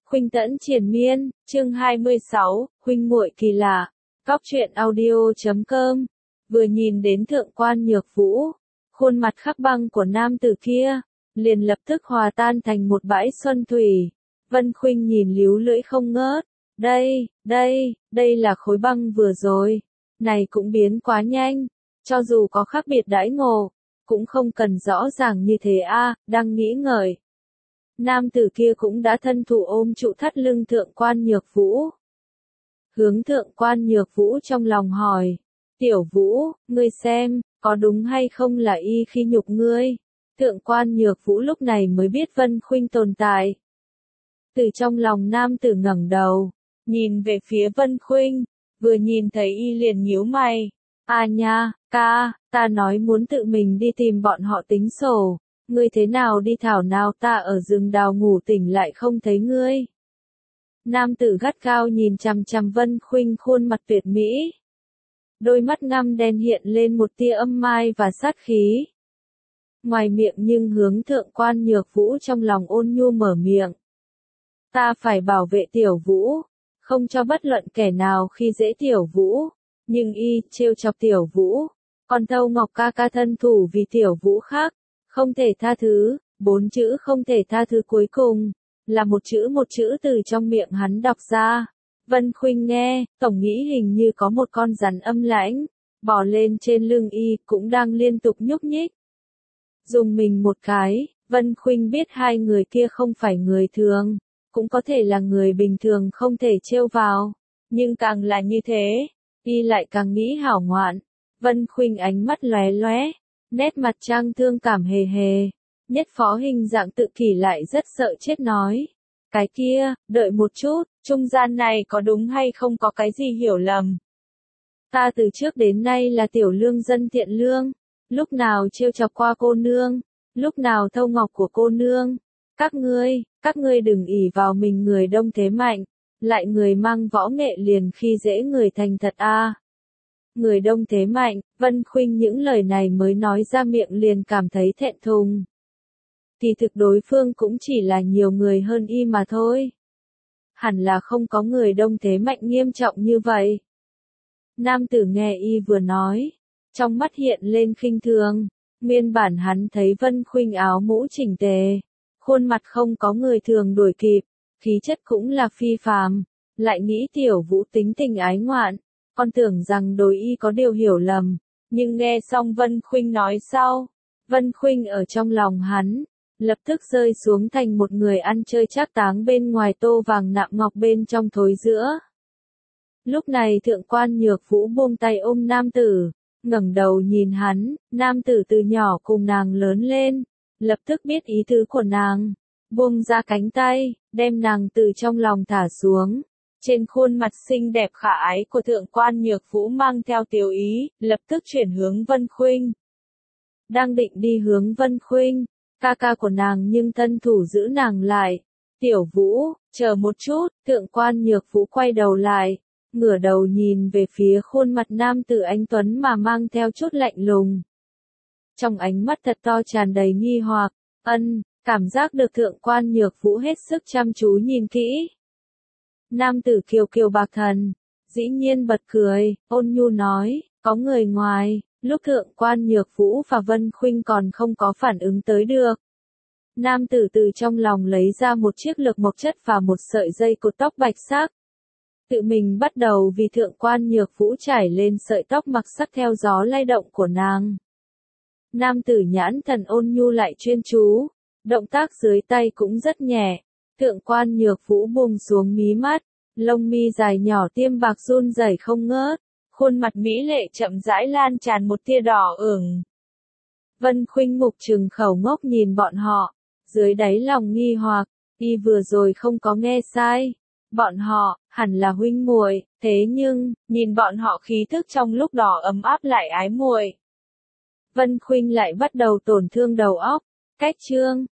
Khuynh Tẫn Triền Miên, chương 26, huynh muội kỳ lạ. Góc truyện audio.com. Vừa nhìn đến thượng quan Nhược Vũ, khuôn mặt khắc băng của nam tử kia, liền lập tức hòa tan thành một bãi xuân thủy. Vân Khuynh nhìn líu lưỡi không ngớt. Đây là khối băng vừa rồi. Này cũng biến quá nhanh. Cho dù có khác biệt đãi ngộ, cũng không cần rõ ràng như thế a. Đang nghĩ ngợi. Nam tử kia cũng đã thân thủ ôm trụ thắt lưng thượng quan Nhược Vũ. Hướng thượng quan Nhược Vũ trong lòng hỏi. Tiểu Vũ, ngươi xem, có đúng hay không là y khi nhục ngươi? Thượng quan Nhược Vũ lúc này mới biết Vân Khuynh tồn tại. Từ trong lòng nam tử ngẩng đầu, nhìn về phía Vân Khuynh, vừa nhìn thấy y liền nhíu mày. À nha, ca, ta nói muốn tự mình đi tìm bọn họ tính sổ. Ngươi thế nào đi thảo nào ta ở rừng đào ngủ tỉnh lại không thấy ngươi. Nam tử gắt gao nhìn chằm chằm Vân Khuynh khuôn mặt tuyệt mỹ. Đôi mắt ngăm đen hiện lên một tia âm mai và sát khí. Ngoài miệng nhưng hướng thượng quan Nhược Vũ trong lòng ôn nhu mở miệng. Ta phải bảo vệ Tiểu Vũ, không cho bất luận kẻ nào khi dễ Tiểu Vũ. Nhưng y trêu chọc Tiểu Vũ, còn Thâu Ngọc ca ca thân thủ vì Tiểu Vũ khác. Không thể tha thứ, 4 chữ không thể tha thứ cuối cùng, là một chữ từ trong miệng hắn đọc ra. Vân Khuynh nghe, tổng nghĩ hình như có một con rắn âm lãnh, bò lên trên lưng y, cũng đang liên tục nhúc nhích. Dùng mình một cái, Vân Khuynh biết hai người kia không phải người thường, cũng có thể là người bình thường không thể trêu vào. Nhưng càng là như thế, y lại càng nghĩ hảo ngoạn. Vân Khuynh ánh mắt lóe lóe. Nét mặt trang thương cảm hề hề, nhất phó hình dạng tự kỷ lại rất sợ chết nói. Cái kia, đợi một chút, trung gian này có đúng hay không có cái gì hiểu lầm. Ta từ trước đến nay là tiểu lương dân thiện lương, lúc nào trêu chọc qua cô nương, lúc nào Thâu Ngọc của cô nương. Các ngươi đừng ỷ vào mình người đông thế mạnh, lại người mang võ nghệ liền khi dễ người thành thật a. Người đông thế mạnh, Vân Khuynh những lời này mới nói ra miệng liền cảm thấy thẹn thùng. Kỳ thực đối phương cũng chỉ là nhiều người hơn y mà thôi. Hẳn là không có người đông thế mạnh nghiêm trọng như vậy. Nam tử nghe y vừa nói, trong mắt hiện lên khinh thường. Nguyên bản hắn thấy Vân Khuynh áo mũ chỉnh tề, khuôn mặt không có người thường đuổi kịp, khí chất cũng là phi phàm, lại nghĩ Tiểu Vũ tính tình ái ngoạn. Con tưởng rằng đối y có điều hiểu lầm, nhưng nghe xong Vân Khuynh nói sau, Vân Khuynh ở trong lòng hắn, lập tức rơi xuống thành một người ăn chơi trác táng bên ngoài tô vàng nạm ngọc bên trong thối giữa. Lúc này thượng quan Nhược Vũ buông tay ôm nam tử, ngẩng đầu nhìn hắn, nam tử từ nhỏ cùng nàng lớn lên, lập tức biết ý tứ của nàng, buông ra cánh tay, đem nàng từ trong lòng thả xuống. Trên khuôn mặt xinh đẹp khả ái của thượng quan Nhược Vũ mang theo tiểu ý, lập tức chuyển hướng Vân Khuynh. Đang định đi hướng Vân Khuynh, ca ca của nàng nhưng thân thủ giữ nàng lại. Tiểu Vũ, chờ một chút, thượng quan Nhược Vũ quay đầu lại, ngửa đầu nhìn về phía khuôn mặt nam tử anh tuấn mà mang theo chút lạnh lùng. Trong ánh mắt thật to tràn đầy nghi hoặc, cảm giác được thượng quan Nhược Vũ hết sức chăm chú nhìn kỹ. Nam tử kiều kiều bạc thần, dĩ nhiên bật cười, ôn nhu nói, có người ngoài. Lúc thượng quan Nhược Vũ và Vân Khuynh còn không có phản ứng tới được. Nam tử từ trong lòng lấy ra một chiếc lược mộc chất và một sợi dây cột tóc bạch sắc. Tự mình bắt đầu vì thượng quan Nhược Vũ trải lên sợi tóc mặc sắc theo gió lay động của nàng. Nam tử nhãn thần ôn nhu lại chuyên chú, động tác dưới tay cũng rất nhẹ. Thượng quan Nhược Vũ buông xuống mí mắt, lông mi dài nhỏ tiêm bạc run rẩy không ngớt, khuôn mặt mỹ lệ chậm rãi lan tràn một tia đỏ ửng. Vân Khuynh mục trừng khẩu ngốc nhìn bọn họ, dưới đáy lòng nghi hoặc, y vừa rồi không có nghe sai. Bọn họ, hẳn là huynh muội, thế nhưng, nhìn bọn họ khí thức trong lúc đỏ ấm áp lại ái muội. Vân Khuynh lại bắt đầu tổn thương đầu óc. Cách chương